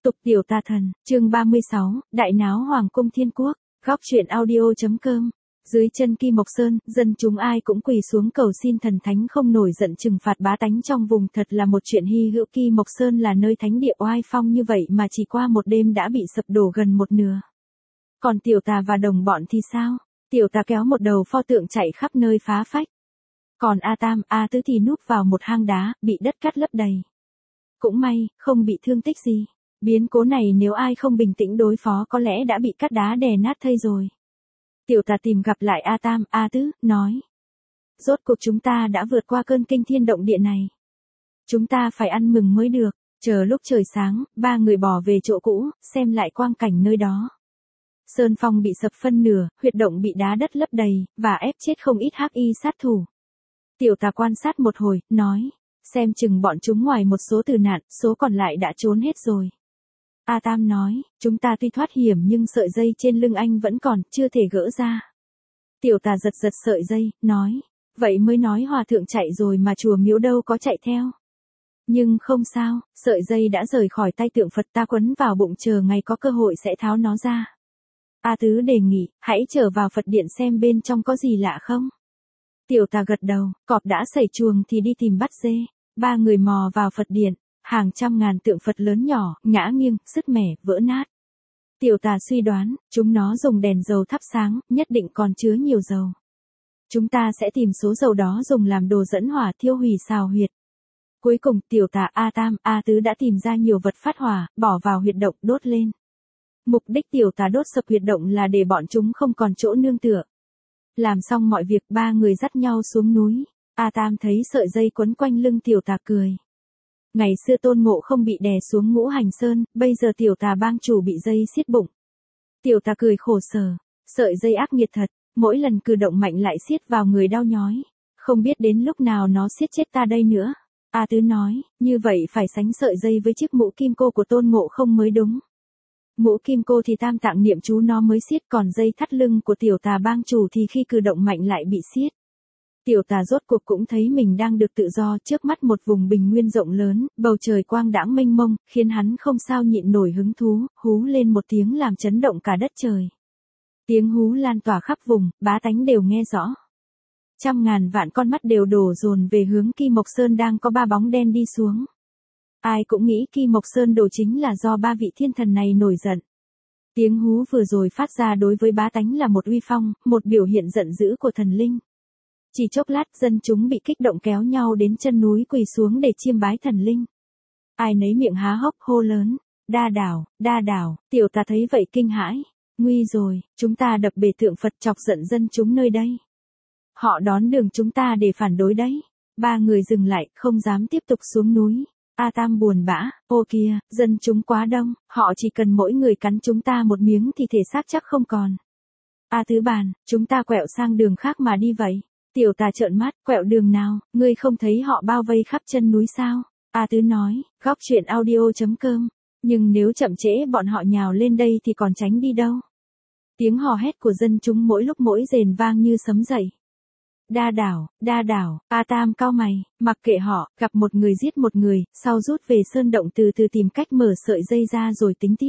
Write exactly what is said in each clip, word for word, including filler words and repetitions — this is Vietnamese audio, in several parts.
Tục tiểu tà thần, chương ba mươi sáu, Đại náo Hoàng cung Thiên Quốc, góc truyện audio.com. Dưới chân Kim Mộc Sơn, dân chúng ai cũng quỳ xuống cầu xin thần thánh không nổi giận trừng phạt bá tánh trong vùng, thật là một chuyện hy hữu. Kim Mộc Sơn là nơi thánh địa oai phong như vậy mà chỉ qua một đêm đã bị sập đổ gần một nửa. Còn tiểu tà và đồng bọn thì sao? Tiểu tà kéo một đầu pho tượng chạy khắp nơi phá phách. Còn A Tam, A Tứ thì núp vào một hang đá, bị đất cát lấp đầy. Cũng may, không bị thương tích gì. Biến cố này nếu ai không bình tĩnh đối phó có lẽ đã bị cát đá đè nát thây rồi. Tiểu tà tìm gặp lại A Tam, A Tứ, nói. Rốt cuộc chúng ta đã vượt qua cơn kinh thiên động địa này. Chúng ta phải ăn mừng mới được. Chờ lúc trời sáng, ba người bỏ về chỗ cũ, xem lại quang cảnh nơi đó. Sơn phong bị sập phân nửa, huyệt động bị đá đất lấp đầy, và ép chết không ít hắc y sát thủ. Tiểu tà quan sát một hồi, nói. Xem chừng bọn chúng ngoài một số tử nạn, số còn lại đã trốn hết rồi. A Tam nói, chúng ta tuy thoát hiểm nhưng sợi dây trên lưng anh vẫn còn, chưa thể gỡ ra. Tiểu tà giật giật sợi dây, nói, vậy mới nói hòa thượng chạy rồi mà chùa miếu đâu có chạy theo. Nhưng không sao, sợi dây đã rời khỏi tay tượng Phật, ta quấn vào bụng chờ ngày có cơ hội sẽ tháo nó ra. A Tứ đề nghị, hãy trở vào Phật điện xem bên trong có gì lạ không. Tiểu tà gật đầu, cọp đã sẩy chuồng thì đi tìm bắt dê. Ba người mò vào Phật điện. Hàng trăm ngàn tượng Phật lớn nhỏ, ngã nghiêng, sứt mẻ, vỡ nát. Tiểu tà suy đoán, chúng nó dùng đèn dầu thắp sáng, nhất định còn chứa nhiều dầu. Chúng ta sẽ tìm số dầu đó dùng làm đồ dẫn hỏa thiêu hủy xào huyệt. Cuối cùng, tiểu tà A Tam, A Tứ đã tìm ra nhiều vật phát hỏa, bỏ vào huyệt động, đốt lên. Mục đích tiểu tà đốt sập huyệt động là để bọn chúng không còn chỗ nương tựa. Làm xong mọi việc, ba người dắt nhau xuống núi. A Tam thấy sợi dây quấn quanh lưng tiểu tà cười. Ngày xưa Tôn Ngộ không bị đè xuống Ngũ Hành Sơn, bây giờ tiểu tà bang chủ bị dây siết bụng. Tiểu tà cười khổ sở, sợi dây ác nghiệt thật, mỗi lần cử động mạnh lại siết vào người đau nhói. Không biết đến lúc nào nó siết chết ta đây nữa. A Tứ nói, như vậy phải sánh sợi dây với chiếc mũ kim cô của Tôn Ngộ không mới đúng. Mũ kim cô thì tam tạng niệm chú nó mới siết, còn dây thắt lưng của tiểu tà bang chủ thì khi cử động mạnh lại bị siết. Tiểu tà rốt cuộc cũng thấy mình đang được tự do, trước mắt một vùng bình nguyên rộng lớn, bầu trời quang đãng mênh mông, khiến hắn không sao nhịn nổi hứng thú, hú lên một tiếng làm chấn động cả đất trời. Tiếng hú lan tỏa khắp vùng, bá tánh đều nghe rõ. Trăm ngàn vạn con mắt đều đổ dồn về hướng Kim Mộc Sơn đang có ba bóng đen đi xuống. Ai cũng nghĩ Kim Mộc Sơn đổ chính là do ba vị thiên thần này nổi giận. Tiếng hú vừa rồi phát ra đối với bá tánh là một uy phong, một biểu hiện giận dữ của thần linh. Chỉ chốc lát dân chúng bị kích động kéo nhau đến chân núi quỳ xuống để chiêm bái thần linh. Ai nấy miệng há hốc hô lớn, đa đảo, đa đảo, tiểu tà thấy vậy kinh hãi. Nguy rồi, chúng ta đập bể tượng Phật chọc giận dân chúng nơi đây. Họ đón đường chúng ta để phản đối đấy. Ba người dừng lại, không dám tiếp tục xuống núi. A Tam buồn bã, ô kìa, dân chúng quá đông, họ chỉ cần mỗi người cắn chúng ta một miếng thì thể xác chắc không còn. A Tứ bàn, chúng ta quẹo sang đường khác mà đi vậy. Tiểu tà trợn mắt, quẹo đường nào, ngươi không thấy họ bao vây khắp chân núi sao? A Tứ nói, góc truyện audio.com, nhưng nếu chậm trễ bọn họ nhào lên đây thì còn tránh đi đâu. Tiếng hò hét của dân chúng mỗi lúc mỗi rền vang như sấm dậy. Đa đảo, đa đảo, A Tam cau mày, mặc kệ họ, gặp một người giết một người, sau rút về sơn động từ từ tìm cách mở sợi dây ra rồi tính tiếp.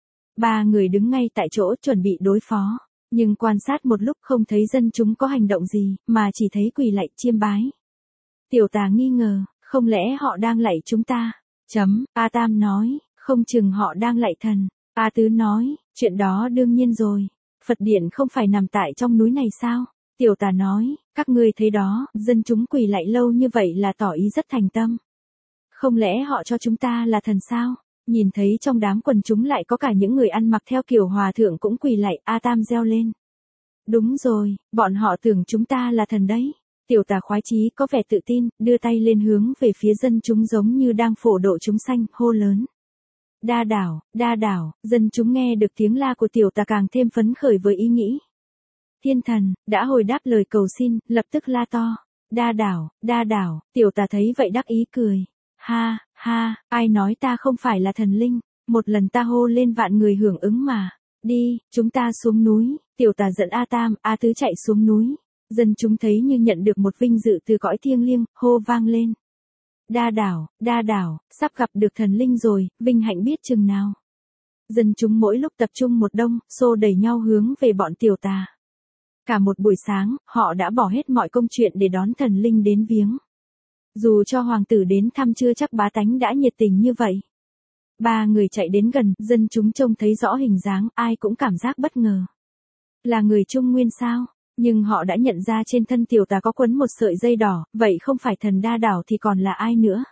Ba người đứng ngay tại chỗ chuẩn bị đối phó. Nhưng quan sát một lúc không thấy dân chúng có hành động gì, mà chỉ thấy quỳ lạy chiêm bái. Tiểu tà nghi ngờ, không lẽ họ đang lạy chúng ta? Chấm, A Tam nói, không chừng họ đang lạy thần. A Tứ nói, chuyện đó đương nhiên rồi. Phật điện không phải nằm tại trong núi này sao? Tiểu tà nói, các ngươi thấy đó, dân chúng quỳ lạy lâu như vậy là tỏ ý rất thành tâm. Không lẽ họ cho chúng ta là thần sao? Nhìn thấy trong đám quần chúng lại có cả những người ăn mặc theo kiểu hòa thượng cũng quỳ lạy, A Tam reo lên. Đúng rồi, bọn họ tưởng chúng ta là thần đấy. Tiểu tà khoái chí có vẻ tự tin, đưa tay lên hướng về phía dân chúng giống như đang phổ độ chúng sanh, hô lớn. Đa đảo, đa đảo, dân chúng nghe được tiếng la của tiểu tà càng thêm phấn khởi với ý nghĩ. Thiên thần, đã hồi đáp lời cầu xin, lập tức la to. Đa đảo, đa đảo, tiểu tà thấy vậy đắc ý cười. Ha, ha, ai nói ta không phải là thần linh, một lần ta hô lên vạn người hưởng ứng mà. Đi, chúng ta xuống núi, tiểu tà dẫn A Tam, A Tứ chạy xuống núi. Dân chúng thấy như nhận được một vinh dự từ cõi thiêng liêng, hô vang lên. Đa đảo, đa đảo, sắp gặp được thần linh rồi, vinh hạnh biết chừng nào. Dân chúng mỗi lúc tập trung một đông, xô đẩy nhau hướng về bọn tiểu tà. Cả một buổi sáng, họ đã bỏ hết mọi công chuyện để đón thần linh đến viếng. Dù cho hoàng tử đến thăm chưa chắc bá tánh đã nhiệt tình như vậy. Ba người chạy đến gần, dân chúng trông thấy rõ hình dáng, ai cũng cảm giác bất ngờ. Là người Trung Nguyên sao? Nhưng họ đã nhận ra trên thân tiểu tà có quấn một sợi dây đỏ, vậy không phải thần Đa Đảo thì còn là ai nữa?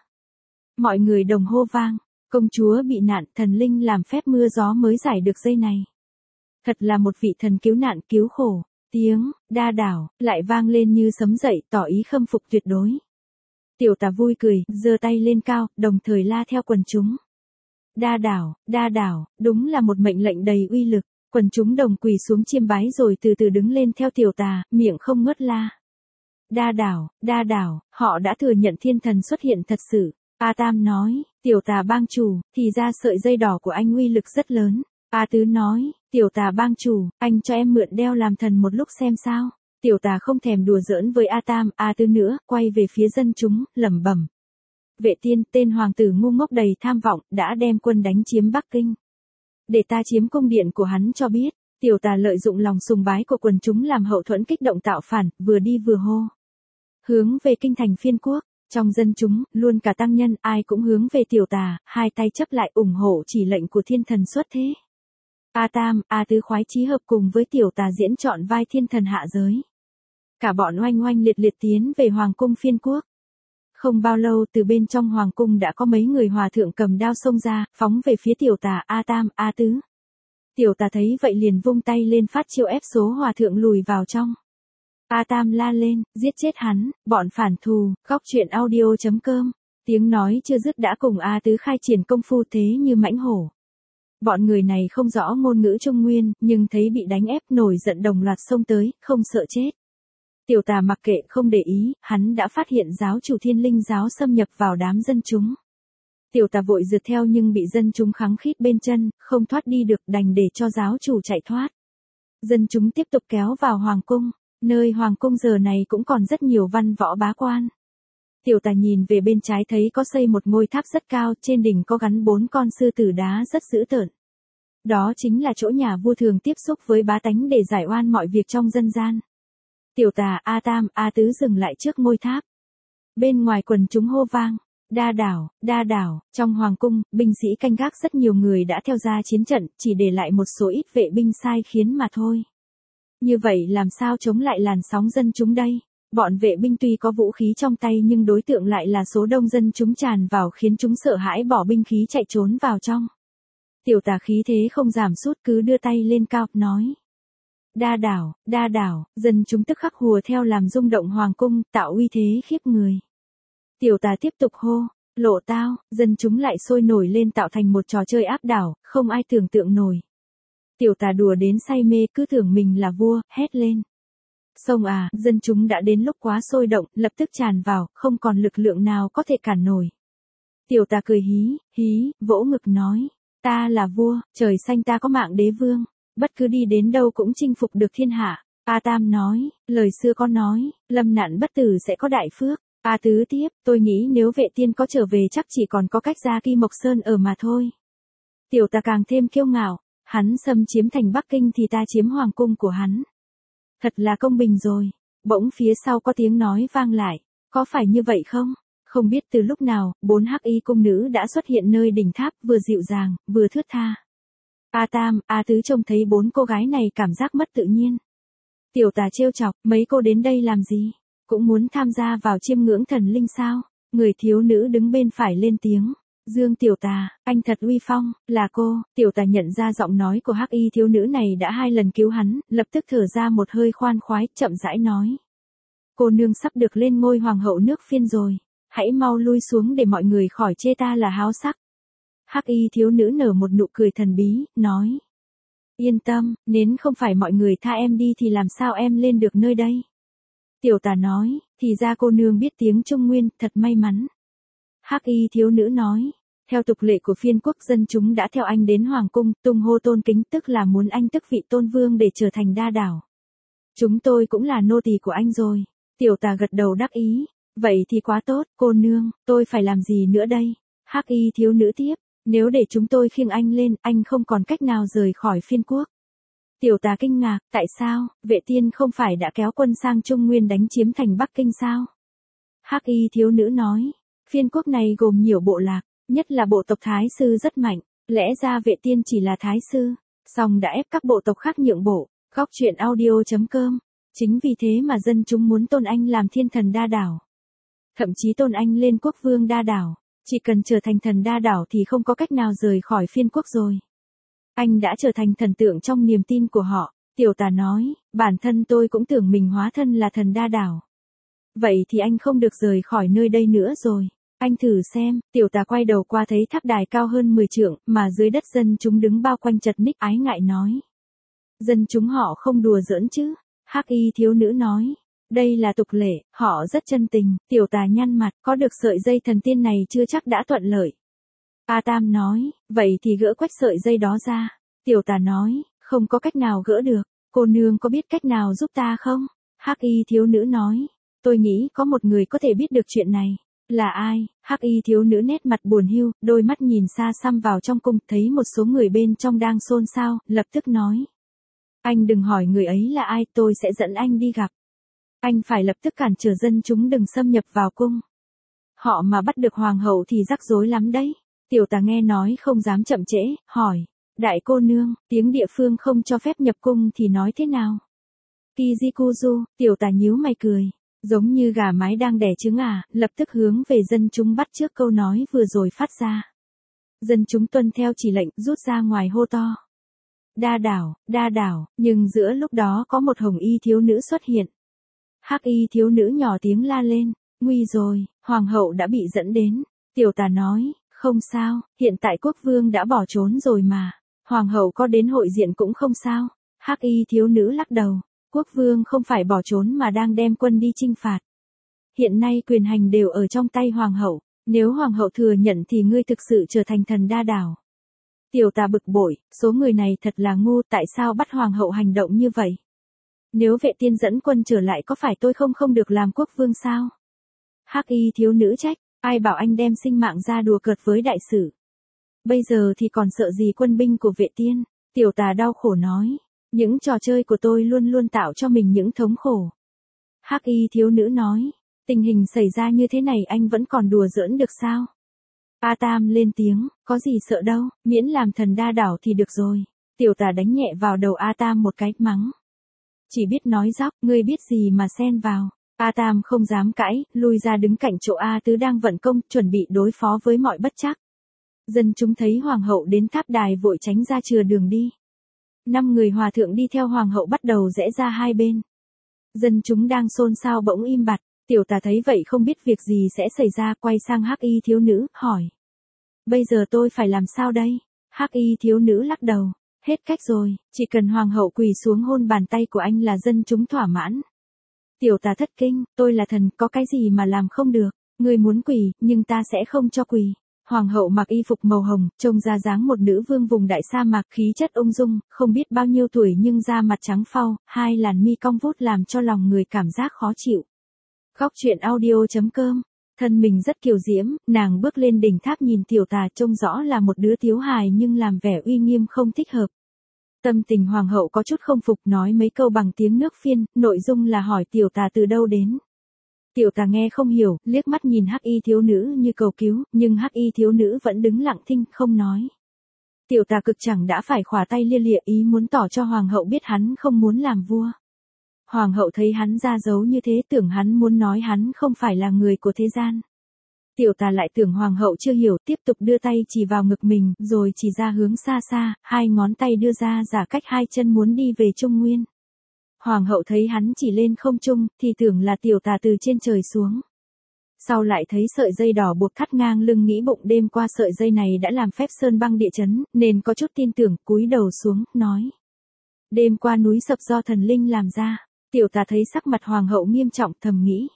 Mọi người đồng hô vang, công chúa bị nạn, thần linh làm phép mưa gió mới giải được dây này. Thật là một vị thần cứu nạn cứu khổ. Tiếng Đa Đảo lại vang lên như sấm dậy, tỏ ý khâm phục tuyệt đối. Tiểu tà vui cười, giơ tay lên cao, đồng thời la theo quần chúng. Đa Đảo, Đa Đảo, đúng là một mệnh lệnh đầy uy lực. Quần chúng đồng quỳ xuống chiêm bái rồi từ từ đứng lên theo tiểu tà, miệng không ngớt la. Đa Đảo, Đa Đảo, họ đã thừa nhận thiên thần xuất hiện thật sự. A Tam nói, tiểu tà bang chủ, thì ra sợi dây đỏ của anh uy lực rất lớn. A Tứ nói, tiểu tà bang chủ, anh cho em mượn đeo làm thần một lúc xem sao. Tiểu tà không thèm đùa giỡn với A Tam, A Tứ nữa, quay về phía dân chúng, lẩm bẩm. Vệ tiên, tên hoàng tử ngu ngốc đầy tham vọng, đã đem quân đánh chiếm Bắc Kinh. Để ta chiếm cung điện của hắn cho biết. Tiểu tà lợi dụng lòng sùng bái của quần chúng làm hậu thuẫn kích động tạo phản, vừa đi vừa hô. Hướng về kinh thành Phiên Quốc. Trong dân chúng, luôn cả tăng nhân, ai cũng hướng về tiểu tà, hai tay chấp lại ủng hộ chỉ lệnh của thiên thần xuất thế. A Tam, A Tứ khoái chí hợp cùng với tiểu tà diễn trọn vai thiên thần hạ giới. Cả bọn oanh oanh liệt liệt tiến về Hoàng cung Phiên Quốc. Không bao lâu từ bên trong Hoàng cung đã có mấy người hòa thượng cầm đao xông ra, phóng về phía tiểu tà A Tam, A Tứ. Tiểu tà thấy vậy liền vung tay lên phát chiêu ép số hòa thượng lùi vào trong. A Tam la lên, giết chết hắn, bọn phản thù, góc truyện audio chấm com. Tiếng nói chưa dứt đã cùng A Tứ khai triển công phu thế như mãnh hổ. Bọn người này không rõ ngôn ngữ Trung Nguyên, nhưng thấy bị đánh ép nổi giận đồng loạt xông tới, không sợ chết. Tiểu tà mặc kệ không để ý, hắn đã phát hiện giáo chủ Thiên Linh giáo xâm nhập vào đám dân chúng. Tiểu tà vội rượt theo nhưng bị dân chúng kháng khít bên chân, không thoát đi được, đành để cho giáo chủ chạy thoát. Dân chúng tiếp tục kéo vào Hoàng cung, nơi Hoàng cung giờ này cũng còn rất nhiều văn võ bá quan. Tiểu tà nhìn về bên trái thấy có xây một ngôi tháp rất cao, trên đỉnh có gắn bốn con sư tử đá rất dữ tợn. Đó chính là chỗ nhà vua thường tiếp xúc với bá tánh để giải oan mọi việc trong dân gian. Tiểu tà, A Tam, A Tứ dừng lại trước ngôi tháp. Bên ngoài quần chúng hô vang, Đa Đảo, Đa Đảo, trong hoàng cung, binh sĩ canh gác rất nhiều người đã theo ra chiến trận, chỉ để lại một số ít vệ binh sai khiến mà thôi. Như vậy làm sao chống lại làn sóng dân chúng đây? Bọn vệ binh tuy có vũ khí trong tay nhưng đối tượng lại là số đông dân chúng tràn vào khiến chúng sợ hãi bỏ binh khí chạy trốn vào trong. Tiểu tà khí thế không giảm sút cứ đưa tay lên cao, nói. Đa Đảo, Đa Đảo, dân chúng tức khắc hùa theo làm rung động hoàng cung, tạo uy thế khiếp người. Tiểu tà tiếp tục hô, lộ tao, dân chúng lại sôi nổi lên tạo thành một trò chơi áp đảo, không ai tưởng tượng nổi. Tiểu tà đùa đến say mê cứ tưởng mình là vua, hét lên. Xông à, dân chúng đã đến lúc quá sôi động, lập tức tràn vào, không còn lực lượng nào có thể cản nổi. Tiểu tà cười hí, hí, vỗ ngực nói, ta là vua, trời xanh ta có mạng đế vương, bất cứ đi đến đâu cũng chinh phục được thiên hạ. A Tam nói, lời xưa có nói, lâm nạn bất tử sẽ có đại phước. A Tứ tiếp, tôi nghĩ nếu vệ tiên có trở về chắc chỉ còn có cách ra Kỳ Mộc Sơn ở mà thôi. Tiểu tà càng thêm kiêu ngạo, hắn xâm chiếm thành Bắc Kinh thì ta chiếm hoàng cung của hắn. Thật là công bình rồi. Bỗng phía sau có tiếng nói vang lại, có phải như vậy không? Không biết từ lúc nào, bốn hắc y cung nữ đã xuất hiện nơi đỉnh tháp, vừa dịu dàng, vừa thướt tha. A Tam, A Tứ trông thấy bốn cô gái này cảm giác mất tự nhiên. Tiểu tà trêu chọc, mấy cô đến đây làm gì? Cũng muốn tham gia vào chiêm ngưỡng thần linh sao? Người thiếu nữ đứng bên phải lên tiếng. Dương tiểu tà, anh thật uy phong, là cô. Tiểu tà nhận ra giọng nói của hắc y thiếu nữ này đã hai lần cứu hắn, lập tức thở ra một hơi khoan khoái, chậm rãi nói. Cô nương sắp được lên ngôi hoàng hậu nước Phiên rồi. Hãy mau lui xuống để mọi người khỏi chê ta là háo sắc. Hắc y thiếu nữ nở một nụ cười thần bí, nói. Yên tâm, nếu không phải mọi người tha em đi thì làm sao em lên được nơi đây? Tiểu tà nói, thì ra cô nương biết tiếng Trung Nguyên, thật may mắn. Hắc y thiếu nữ nói, theo tục lệ của Phiên Quốc dân chúng đã theo anh đến hoàng cung, tung hô tôn kính tức là muốn anh tức vị tôn vương để trở thành Đa Đảo. Chúng tôi cũng là nô tỳ của anh rồi. Tiểu tà gật đầu đắc ý, vậy thì quá tốt, cô nương, tôi phải làm gì nữa đây? Hắc y thiếu nữ tiếp, Nếu để chúng tôi khiêng anh lên, anh không còn cách nào rời khỏi phiên quốc. Tiểu tà kinh ngạc, tại sao, Vệ Tiên không phải đã kéo quân sang Trung Nguyên đánh chiếm thành Bắc Kinh sao? Hắc y thiếu nữ nói, phiên quốc này gồm nhiều bộ lạc, nhất là bộ tộc Thái Sư rất mạnh, lẽ ra Vệ Tiên chỉ là Thái Sư, song đã ép các bộ tộc khác nhượng bộ. Góc truyện audio.com. Chính vì thế mà dân chúng muốn tôn anh làm thiên thần đa đảo. Thậm chí tôn anh lên quốc vương đa đảo, chỉ cần trở thành thần đa đảo thì không có cách nào rời khỏi phiên quốc rồi. Anh đã trở thành thần tượng trong niềm tin của họ, tiểu tà nói, bản thân tôi cũng tưởng mình hóa thân là thần đa đảo. Vậy thì anh không được rời khỏi nơi đây nữa rồi. Anh thử xem, tiểu tà quay đầu qua thấy tháp đài cao hơn mười trượng, mà dưới đất dân chúng đứng bao quanh chật ních ái ngại nói. Dân chúng họ không đùa giỡn chứ, hắc y thiếu nữ nói. Đây là tục lệ, họ rất chân tình, tiểu tà nhăn mặt, có được sợi dây thần tiên này chưa chắc đã thuận lợi. A Tam nói, vậy thì gỡ quách sợi dây đó ra. Tiểu tà nói, không có cách nào gỡ được, cô nương có biết cách nào giúp ta không? Hắc y thiếu nữ nói, tôi nghĩ có một người có thể biết được chuyện này. Là ai? Hắc y thiếu nữ nét mặt buồn hiu, đôi mắt nhìn xa xăm vào trong cung, thấy một số người bên trong đang xôn xao, lập tức nói. Anh đừng hỏi người ấy là ai, tôi sẽ dẫn anh đi gặp. Anh phải lập tức cản trở dân chúng đừng xâm nhập vào cung. Họ mà bắt được hoàng hậu thì rắc rối lắm đấy. Tiểu tà nghe nói không dám chậm trễ, hỏi. Đại cô nương, tiếng địa phương không cho phép nhập cung thì nói thế nào? Kijikuzu, tiểu tà nhíu mày cười. Giống như gà mái đang đẻ trứng à, lập tức hướng về dân chúng bắt trước câu nói vừa rồi phát ra. Dân chúng tuân theo chỉ lệnh, rút ra ngoài hô to. Đa đảo, đa đảo, nhưng giữa lúc đó có một hồng y thiếu nữ xuất hiện. Hắc y thiếu nữ nhỏ tiếng la lên, nguy rồi, hoàng hậu đã bị dẫn đến. Tiểu tà nói, không sao, hiện tại quốc vương đã bỏ trốn rồi mà, hoàng hậu có đến hội diện cũng không sao. Hắc y thiếu nữ lắc đầu, quốc vương không phải bỏ trốn mà đang đem quân đi chinh phạt. Hiện nay quyền hành đều ở trong tay hoàng hậu, nếu hoàng hậu thừa nhận thì ngươi thực sự trở thành thần đa đảo. Tiểu tà bực bội, số người này thật là ngu, tại sao bắt hoàng hậu hành động như vậy? Nếu Vệ Tiên dẫn quân trở lại có phải tôi không không được làm quốc vương sao? Hắc y thiếu nữ trách, ai bảo anh đem sinh mạng ra đùa cợt với đại sử? Bây giờ thì còn sợ gì quân binh của Vệ Tiên? Tiểu tà đau khổ nói, những trò chơi của tôi luôn luôn tạo cho mình những thống khổ. Hắc y thiếu nữ nói, tình hình xảy ra như thế này anh vẫn còn đùa giỡn được sao? A Tam lên tiếng, có gì sợ đâu, miễn làm thần đa đảo thì được rồi. Tiểu tà đánh nhẹ vào đầu A Tam một cái, mắng. Chỉ biết nói dóc, ngươi biết gì mà xen vào. A Tam không dám cãi, lui ra đứng cạnh chỗ A Tứ đang vận công, chuẩn bị đối phó với mọi bất trắc. Dân chúng thấy hoàng hậu đến tháp đài vội tránh ra chừa đường đi. Năm người hòa thượng đi theo hoàng hậu bắt đầu rẽ ra hai bên. Dân chúng đang xôn xao bỗng im bặt, tiểu tà thấy vậy không biết việc gì sẽ xảy ra, quay sang hắc y thiếu nữ, hỏi. Bây giờ tôi phải làm sao đây? Hắc y thiếu nữ lắc đầu, hết cách rồi, chỉ cần hoàng hậu quỳ xuống hôn bàn tay của anh là dân chúng thỏa mãn. Tiểu tà thất kinh, tôi là thần, có cái gì mà làm không được, người muốn quỳ, nhưng ta sẽ không cho quỳ. Hoàng hậu mặc y phục màu hồng, trông ra dáng một nữ vương vùng đại sa mạc, khí chất ung dung, không biết bao nhiêu tuổi nhưng da mặt trắng phau, hai làn mi cong vút làm cho lòng người cảm giác khó chịu. Góc truyện audio.com. Thân mình rất kiều diễm, nàng bước lên đỉnh tháp nhìn tiểu tà, trông rõ là một đứa thiếu hài nhưng làm vẻ uy nghiêm không thích hợp. Tâm tình hoàng hậu có chút không phục, nói mấy câu bằng tiếng nước Phiên, nội dung là hỏi tiểu tà từ đâu đến. Tiểu tà nghe không hiểu, liếc mắt nhìn hắc y thiếu nữ như cầu cứu, nhưng hắc y thiếu nữ vẫn đứng lặng thinh, không nói. Tiểu tà cực chẳng đã phải khỏa tay lia lịa, ý muốn tỏ cho hoàng hậu biết hắn không muốn làm vua. Hoàng hậu thấy hắn ra dấu như thế, tưởng hắn muốn nói hắn không phải là người của thế gian. Tiểu tà lại tưởng hoàng hậu chưa hiểu, tiếp tục đưa tay chỉ vào ngực mình, rồi chỉ ra hướng xa xa, hai ngón tay đưa ra giả cách hai chân muốn đi về Trung Nguyên. Hoàng hậu thấy hắn chỉ lên không trung, thì tưởng là tiểu tà từ trên trời xuống. Sau lại thấy sợi dây đỏ buộc thắt ngang lưng, nghĩ bụng đêm qua sợi dây này đã làm phép sơn băng địa chấn, nên có chút tin tưởng, cúi đầu xuống, nói. Đêm qua núi sập do thần linh làm ra. Tiểu tà thấy sắc mặt hoàng hậu nghiêm trọng, thầm nghĩ.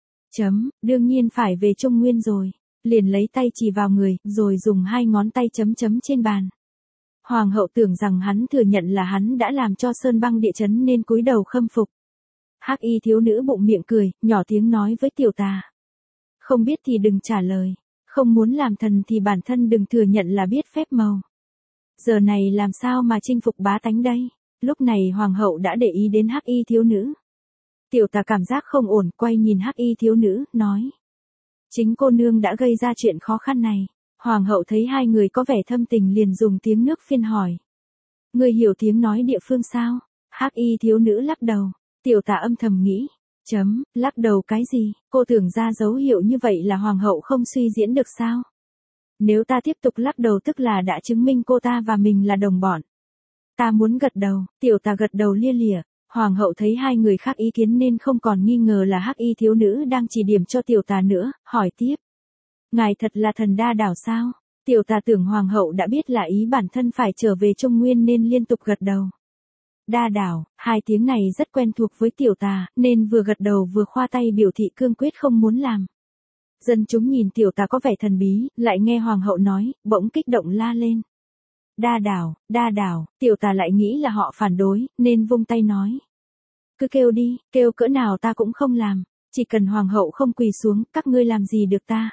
Chấm, đương nhiên phải về Trung Nguyên rồi. Liền lấy tay chỉ vào người, rồi dùng hai ngón tay chấm chấm trên bàn. Hoàng hậu tưởng rằng hắn thừa nhận là hắn đã làm cho sơn băng địa chấn nên cúi đầu khâm phục. Hắc y thiếu nữ bụng miệng cười, nhỏ tiếng nói với tiểu tà. Không biết thì đừng trả lời. Không muốn làm thần thì bản thân đừng thừa nhận là biết phép màu. Giờ này làm sao mà chinh phục bá tánh đây? Lúc này hoàng hậu đã để ý đến hắc y thiếu nữ. Tiểu tà cảm giác không ổn, quay nhìn hắc y thiếu nữ, nói. Chính cô nương đã gây ra chuyện khó khăn này. Hoàng hậu thấy hai người có vẻ thâm tình liền dùng tiếng nước phiên hỏi. Người hiểu tiếng nói địa phương sao? Hắc y thiếu nữ lắc đầu. Tiểu tà âm thầm nghĩ. Chấm, lắc đầu cái gì? Cô tưởng ra dấu hiệu như vậy là hoàng hậu không suy diễn được sao? Nếu ta tiếp tục lắc đầu tức là đã chứng minh cô ta và mình là đồng bọn. Ta muốn gật đầu, tiểu tà gật đầu lia lịa. Hoàng hậu thấy hai người khác ý kiến nên không còn nghi ngờ là hắc y thiếu nữ đang chỉ điểm cho tiểu tà nữa, hỏi tiếp. Ngài thật là thần đa đảo sao? Tiểu tà tưởng hoàng hậu đã biết là ý bản thân phải trở về Trung Nguyên nên liên tục gật đầu. Đa đảo, hai tiếng này rất quen thuộc với tiểu tà, nên vừa gật đầu vừa khoa tay biểu thị cương quyết không muốn làm. Dân chúng nhìn tiểu tà có vẻ thần bí, lại nghe hoàng hậu nói, bỗng kích động la lên. Đa đảo, đa đảo, tiểu tà lại nghĩ là họ phản đối, nên vung tay nói. Cứ kêu đi, kêu cỡ nào ta cũng không làm, chỉ cần hoàng hậu không quỳ xuống, các ngươi làm gì được ta.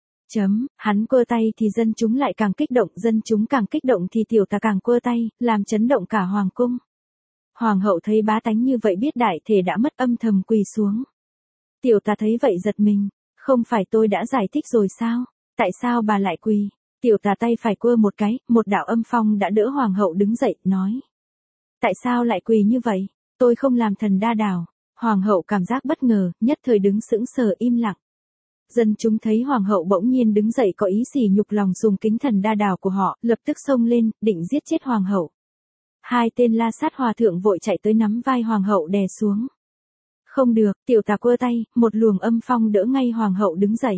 Chấm, hắn quơ tay thì dân chúng lại càng kích động, dân chúng càng kích động thì tiểu tà càng quơ tay, làm chấn động cả hoàng cung. Hoàng hậu thấy bá tánh như vậy biết đại thể đã mất âm thầm quỳ xuống. Tiểu tà thấy vậy giật mình, không phải tôi đã giải thích rồi sao, tại sao bà lại quỳ? Tiểu tà tay phải quơ một cái, một đạo âm phong đã đỡ hoàng hậu đứng dậy, nói. Tại sao lại quỳ như vậy? Tôi không làm thần đa đảo. Hoàng hậu cảm giác bất ngờ, nhất thời đứng sững sờ im lặng. Dân chúng thấy hoàng hậu bỗng nhiên đứng dậy có ý sỉ nhục lòng sùng kính thần đa đảo của họ, lập tức xông lên, định giết chết hoàng hậu. Hai tên la sát hòa thượng vội chạy tới nắm vai hoàng hậu đè xuống. Không được, tiểu tà quơ tay, một luồng âm phong đỡ ngay hoàng hậu đứng dậy.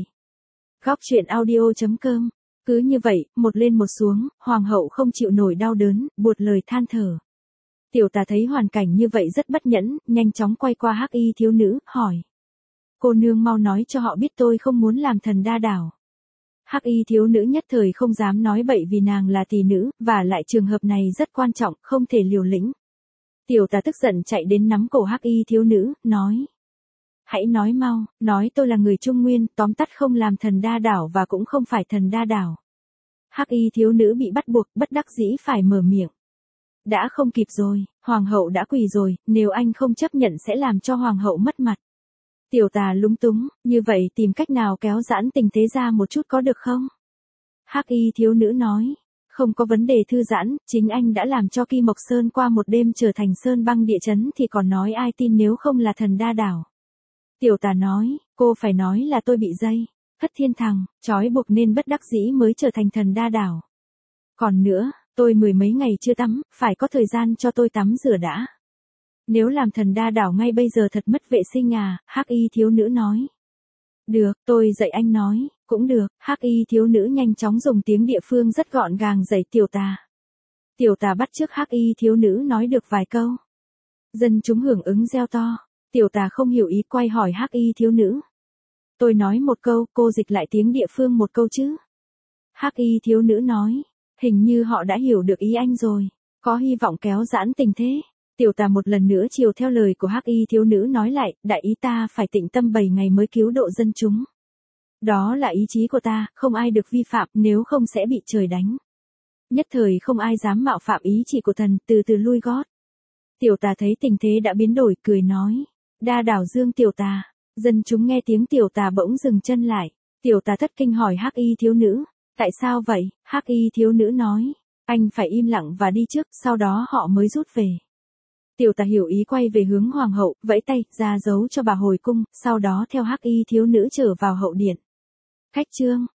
Góc truyện audio chấm com. Cứ như vậy, một lên một xuống, hoàng hậu không chịu nổi đau đớn, buột lời than thở. Tiểu tà thấy hoàn cảnh như vậy rất bất nhẫn, nhanh chóng quay qua hắc y thiếu nữ, hỏi. Cô nương mau nói cho họ biết tôi không muốn làm thần đa đảo. Hắc y thiếu nữ nhất thời không dám nói bậy vì nàng là tỷ nữ, và lại trường hợp này rất quan trọng, không thể liều lĩnh. Tiểu tà tức giận chạy đến nắm cổ hắc y thiếu nữ, nói. Hãy nói mau, nói tôi là người Trung Nguyên, tóm tắt không làm thần đa đảo và cũng không phải thần đa đảo. Hắc y thiếu nữ bị bắt buộc, bất đắc dĩ phải mở miệng. Đã không kịp rồi, hoàng hậu đã quỳ rồi, nếu anh không chấp nhận sẽ làm cho hoàng hậu mất mặt. Tiểu tà lúng túng, như vậy tìm cách nào kéo giãn tình thế ra một chút có được không? Hắc y thiếu nữ nói, không có vấn đề thư giãn, chính anh đã làm cho Kỳ Mộc Sơn qua một đêm trở thành sơn băng địa chấn thì còn nói ai tin nếu không là thần đa đảo. Tiểu tà nói, cô phải nói là tôi bị dây, thất thiên thằng, trói buộc nên bất đắc dĩ mới trở thành thần đa đảo. Còn nữa, tôi mười mấy ngày chưa tắm, phải có thời gian cho tôi tắm rửa đã. Nếu làm thần đa đảo ngay bây giờ thật mất vệ sinh à, hắc y thiếu nữ nói. Được, tôi dạy anh nói, cũng được, hắc y thiếu nữ nhanh chóng dùng tiếng địa phương rất gọn gàng dạy tiểu tà. Tiểu tà bắt chước hắc y thiếu nữ nói được vài câu. Dân chúng hưởng ứng reo to, tiểu tà không hiểu ý quay hỏi hắc y thiếu nữ. Tôi nói một câu, cô dịch lại tiếng địa phương một câu chứ. Hắc y thiếu nữ nói, hình như họ đã hiểu được ý anh rồi, có hy vọng kéo giãn tình thế. Tiểu tà một lần nữa chiều theo lời của hắc y thiếu nữ nói lại, đại ý ta phải tịnh tâm bảy ngày mới cứu độ dân chúng. Đó là ý chí của ta, không ai được vi phạm, nếu không sẽ bị trời đánh. Nhất thời không ai dám mạo phạm ý chỉ của thần, từ từ lui gót. Tiểu tà thấy tình thế đã biến đổi, cười nói, đa đảo dương tiểu tà. Dân chúng nghe tiếng tiểu tà bỗng dừng chân lại. Tiểu tà thất kinh hỏi hắc y thiếu nữ, tại sao vậy? Hắc y thiếu nữ nói, anh phải im lặng và đi trước, sau đó họ mới rút về. Tiểu tà hiểu ý quay về hướng hoàng hậu, vẫy tay, ra dấu cho bà hồi cung, sau đó theo hắc y thiếu nữ trở vào hậu điện. Khách trương,